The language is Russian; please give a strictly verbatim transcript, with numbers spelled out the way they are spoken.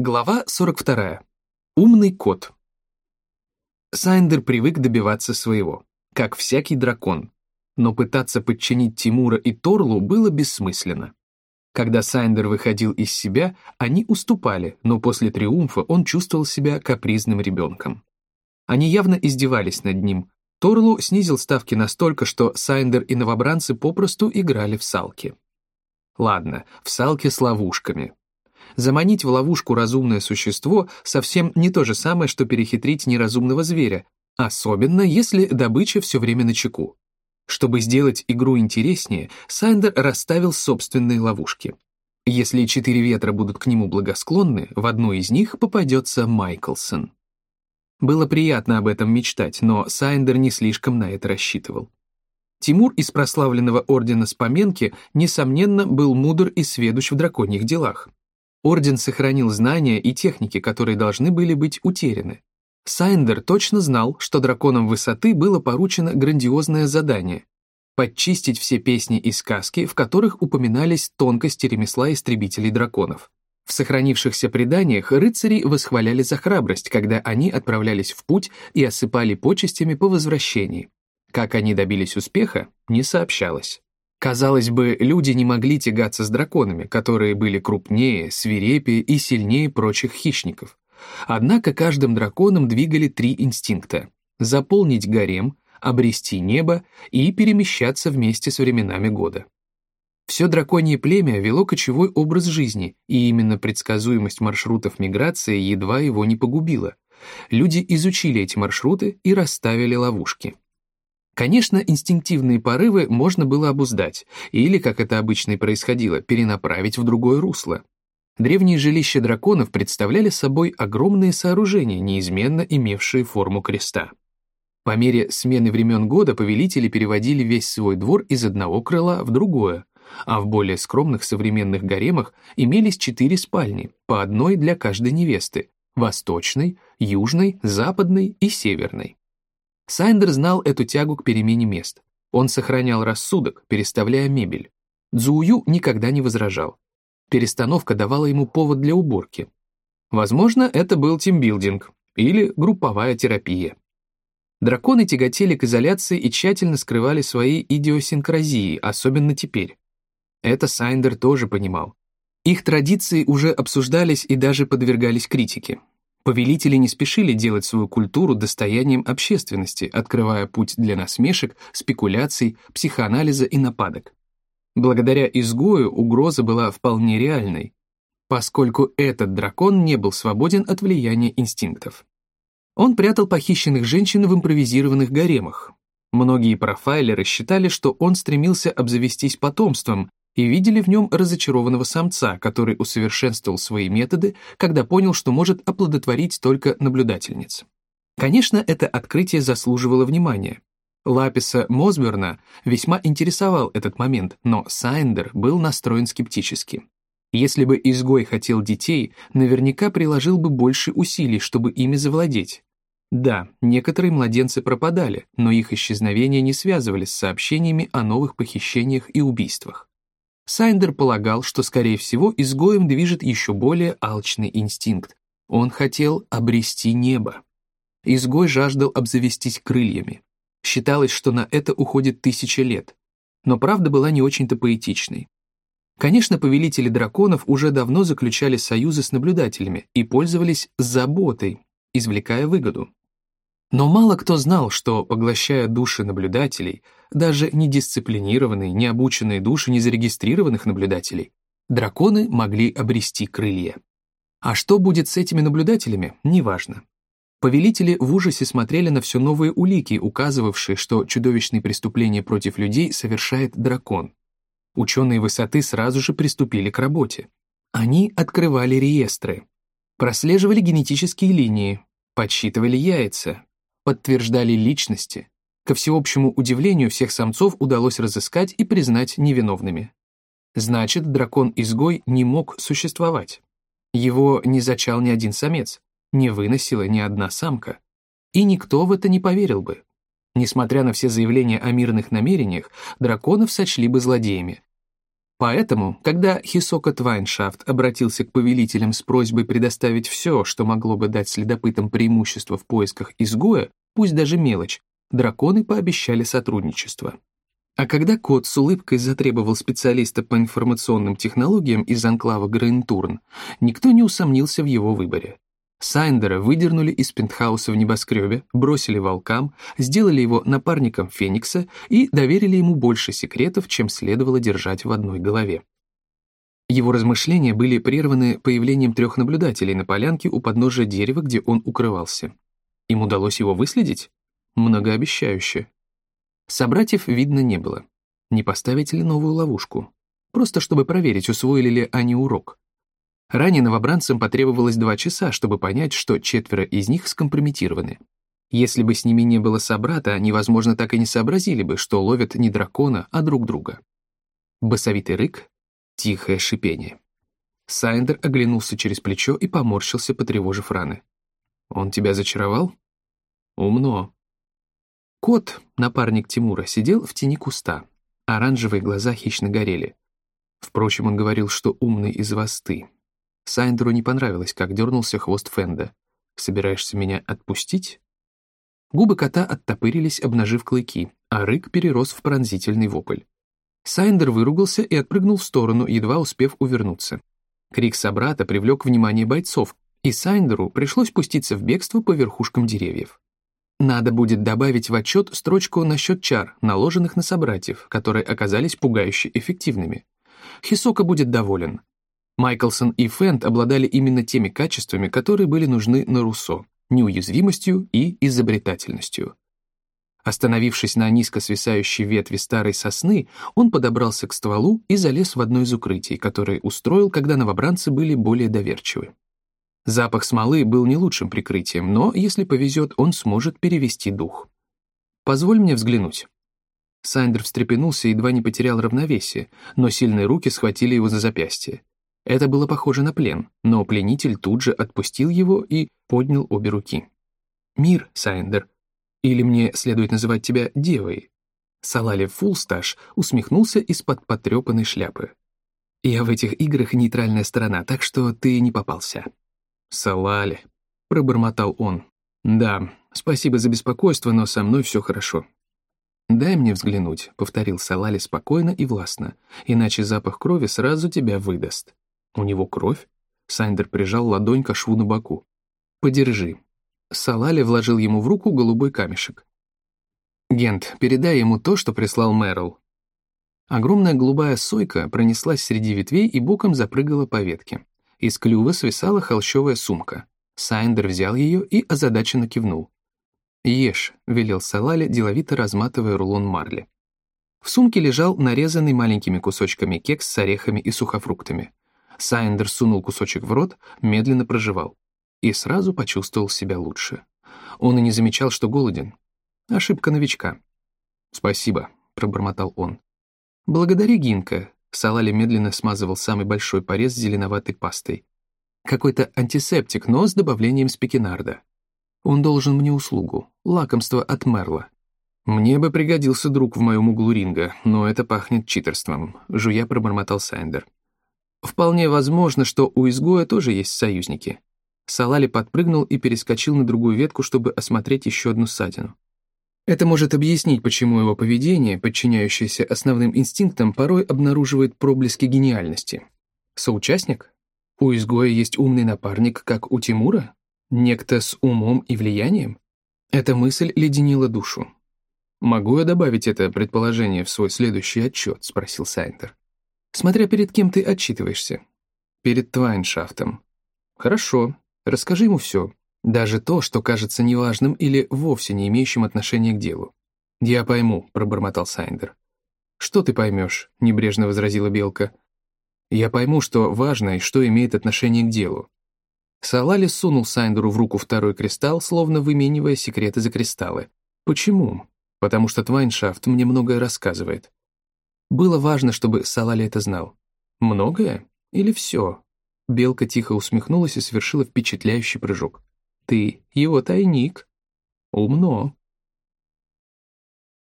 Глава сорок вторая. Умный кот. Сайндер привык добиваться своего, как всякий дракон, но пытаться подчинить Тимура и Торлу было бессмысленно. Когда Сайндер выходил из себя, они уступали, но после триумфа он чувствовал себя капризным ребенком. Они явно издевались над ним. Торлу снизил ставки настолько, что Сайндер и новобранцы попросту играли в салки. Ладно, в салки с ловушками. Заманить в ловушку разумное существо совсем не то же самое, что перехитрить неразумного зверя, особенно если добыча все время начеку. Чтобы сделать игру интереснее, Сайндер расставил собственные ловушки. Если четыре ветра будут к нему благосклонны, в одной из них попадется Майклсон. Было приятно об этом мечтать, но Сайндер не слишком на это рассчитывал. Тимур из прославленного ордена Споменки, несомненно, был мудр и сведущ в драконьих делах. Орден сохранил знания и техники, которые должны были быть утеряны. Сайндер точно знал, что драконам высоты было поручено грандиозное задание — подчистить все песни и сказки, в которых упоминались тонкости ремесла истребителей драконов. В сохранившихся преданиях рыцари восхваляли за храбрость, когда они отправлялись в путь и осыпали почестями по возвращении. Как они добились успеха, не сообщалось. Казалось бы, люди не могли тягаться с драконами, которые были крупнее, свирепее и сильнее прочих хищников. Однако каждым драконом двигали три инстинкта — заполнить гарем, обрести небо и перемещаться вместе с временами года. Все драконье племя вело кочевой образ жизни, и именно предсказуемость маршрутов миграции едва его не погубила. Люди изучили эти маршруты и расставили ловушки. Конечно, инстинктивные порывы можно было обуздать, или, как это обычно и происходило, перенаправить в другое русло. Древние жилища драконов представляли собой огромные сооружения, неизменно имевшие форму креста. По мере смены времен года повелители переводили весь свой двор из одного крыла в другое, а в более скромных современных гаремах имелись четыре спальни, по одной для каждой невесты — восточной, южной, западной и северной. Сайндер знал эту тягу к перемене мест. Он сохранял рассудок, переставляя мебель. Цзую никогда не возражал. Перестановка давала ему повод для уборки. Возможно, это был тимбилдинг или групповая терапия. Драконы тяготели к изоляции и тщательно скрывали свои идиосинкразии, особенно теперь. Это Сайндер тоже понимал. Их традиции уже обсуждались и даже подвергались критике. Повелители не спешили делать свою культуру достоянием общественности, открывая путь для насмешек, спекуляций, психоанализа и нападок. Благодаря изгою угроза была вполне реальной, поскольку этот дракон не был свободен от влияния инстинктов. Он прятал похищенных женщин в импровизированных гаремах. Многие профайлеры считали, что он стремился обзавестись потомством, и видели в нем разочарованного самца, который усовершенствовал свои методы, когда понял, что может оплодотворить только наблюдательниц. Конечно, это открытие заслуживало внимания. Лаписа Мосберна весьма интересовал этот момент, но Сайндер был настроен скептически. Если бы изгой хотел детей, наверняка приложил бы больше усилий, чтобы ими завладеть. Да, некоторые младенцы пропадали, но их исчезновения не связывались с сообщениями о новых похищениях и убийствах. Сайндер полагал, что, скорее всего, изгоем движет еще более алчный инстинкт. Он хотел обрести небо. Изгой жаждал обзавестись крыльями. Считалось, что на это уходит тысяча лет. Но правда была не очень-то поэтичной. Конечно, повелители драконов уже давно заключали союзы с наблюдателями и пользовались заботой, извлекая выгоду. Но мало кто знал, что, поглощая души наблюдателей, даже недисциплинированные, необученные души незарегистрированных наблюдателей, драконы могли обрести крылья. А что будет с этими наблюдателями, неважно. Повелители в ужасе смотрели на все новые улики, указывавшие, что чудовищные преступления против людей совершает дракон. Ученые высоты сразу же приступили к работе. Они открывали реестры, прослеживали генетические линии, подсчитывали яйца, подтверждали личности. Ко всеобщему удивлению, всех самцов удалось разыскать и признать невиновными. Значит, дракон-изгой не мог существовать. Его не зачал ни один самец, не выносила ни одна самка. И никто в это не поверил бы. Несмотря на все заявления о мирных намерениях, драконов сочли бы злодеями. Поэтому, когда Хисока Твайншафт обратился к повелителям с просьбой предоставить все, что могло бы дать следопытам преимущество в поисках изгоя, пусть даже мелочь, драконы пообещали сотрудничество. А когда кот с улыбкой затребовал специалиста по информационным технологиям из анклава Грейнтурн, никто не усомнился в его выборе. Сайндера выдернули из пентхауса в небоскребе, бросили волкам, сделали его напарником Феникса и доверили ему больше секретов, чем следовало держать в одной голове. Его размышления были прерваны появлением трех наблюдателей на полянке у подножия дерева, где он укрывался. Им удалось его выследить? Многообещающе. Собратьев видно не было. Не поставить ли новую ловушку? Просто чтобы проверить, усвоили ли они урок. Ранее новобранцам потребовалось два часа, чтобы понять, что четверо из них скомпрометированы. Если бы с ними не было собрата, они, возможно, так и не сообразили бы, что ловят не дракона, а друг друга. Басовитый рык, тихое шипение. Сайндер оглянулся через плечо и поморщился, потревожив раны. «Он тебя зачаровал?» «Умно». Кот, напарник Тимура, сидел в тени куста. Оранжевые глаза хищно горели. Впрочем, он говорил, что умный из вас ты. Сайндеру не понравилось, как дернулся хвост Фенда. «Собираешься меня отпустить?» Губы кота оттопырились, обнажив клыки, а рык перерос в пронзительный вопль. Сайндер выругался и отпрыгнул в сторону, едва успев увернуться. Крик собрата привлек внимание бойцов, и Сайндеру пришлось пуститься в бегство по верхушкам деревьев. Надо будет добавить в отчет строчку насчет чар, наложенных на собратьев, которые оказались пугающе эффективными. Хисока будет доволен. Майклсон и Фент обладали именно теми качествами, которые были нужны на Руссо — неуязвимостью и изобретательностью. Остановившись на низко свисающей ветви старой сосны, он подобрался к стволу и залез в одно из укрытий, которое устроил, когда новобранцы были более доверчивы. Запах смолы был не лучшим прикрытием, но, если повезет, он сможет перевести дух. «Позволь мне взглянуть». Сайндер встрепенулся и едва не потерял равновесие, но сильные руки схватили его за запястье. Это было похоже на плен, но пленитель тут же отпустил его и поднял обе руки. «Мир, Сайндер. Или мне следует называть тебя девой?» Салали Фулсташ усмехнулся из-под потрепанной шляпы. «Я в этих играх нейтральная сторона, так что ты не попался». «Салали», — пробормотал он. «Да, спасибо за беспокойство, но со мной все хорошо». «Дай мне взглянуть», — повторил Салали спокойно и властно, «иначе запах крови сразу тебя выдаст». «У него кровь?» Сайндер прижал ладонь к шву на боку. «Подержи». Салали вложил ему в руку голубой камешек. «Гент, передай ему то, что прислал Мэрл». Огромная голубая сойка пронеслась среди ветвей и боком запрыгала по ветке. Из клюва свисала холщовая сумка. Сайндер взял ее и озадаченно кивнул. «Ешь», — велел Салали, деловито разматывая рулон марли. В сумке лежал нарезанный маленькими кусочками кекс с орехами и сухофруктами. Сайндер сунул кусочек в рот, медленно прожевал. И сразу почувствовал себя лучше. Он и не замечал, что голоден. Ошибка новичка. «Спасибо», — пробормотал он. «Благодари, Гинка», — Салали медленно смазывал самый большой порез зеленоватой пастой. «Какой-то антисептик, но с добавлением спекинарда. Он должен мне услугу, лакомство от Мерла. Мне бы пригодился друг в моем углу ринга, но это пахнет читерством», — жуя пробормотал Сайндер. «Вполне возможно, что у изгоя тоже есть союзники». Салали подпрыгнул и перескочил на другую ветку, чтобы осмотреть еще одну ссадину. Это может объяснить, почему его поведение, подчиняющееся основным инстинктам, порой обнаруживает проблески гениальности. Соучастник? У изгоя есть умный напарник, как у Тимура? Некто с умом и влиянием? Эта мысль леденила душу. «Могу я добавить это предположение в свой следующий отчет?» — спросил Сайндер. «Смотря перед кем ты отчитываешься». «Перед Твайншафтом». «Хорошо, расскажи ему все. Даже то, что кажется неважным или вовсе не имеющим отношения к делу». «Я пойму», — пробормотал Сайндер. «Что ты поймешь?» — небрежно возразила Белка. «Я пойму, что важно и что имеет отношение к делу». Салали сунул Сайндеру в руку второй кристалл, словно выменивая секреты за кристаллы. «Почему?» «Потому что Твайншафт мне многое рассказывает». Было важно, чтобы Салали это знал. «Многое? Или все?» Белка тихо усмехнулась и совершила впечатляющий прыжок. «Ты его тайник». «Умно».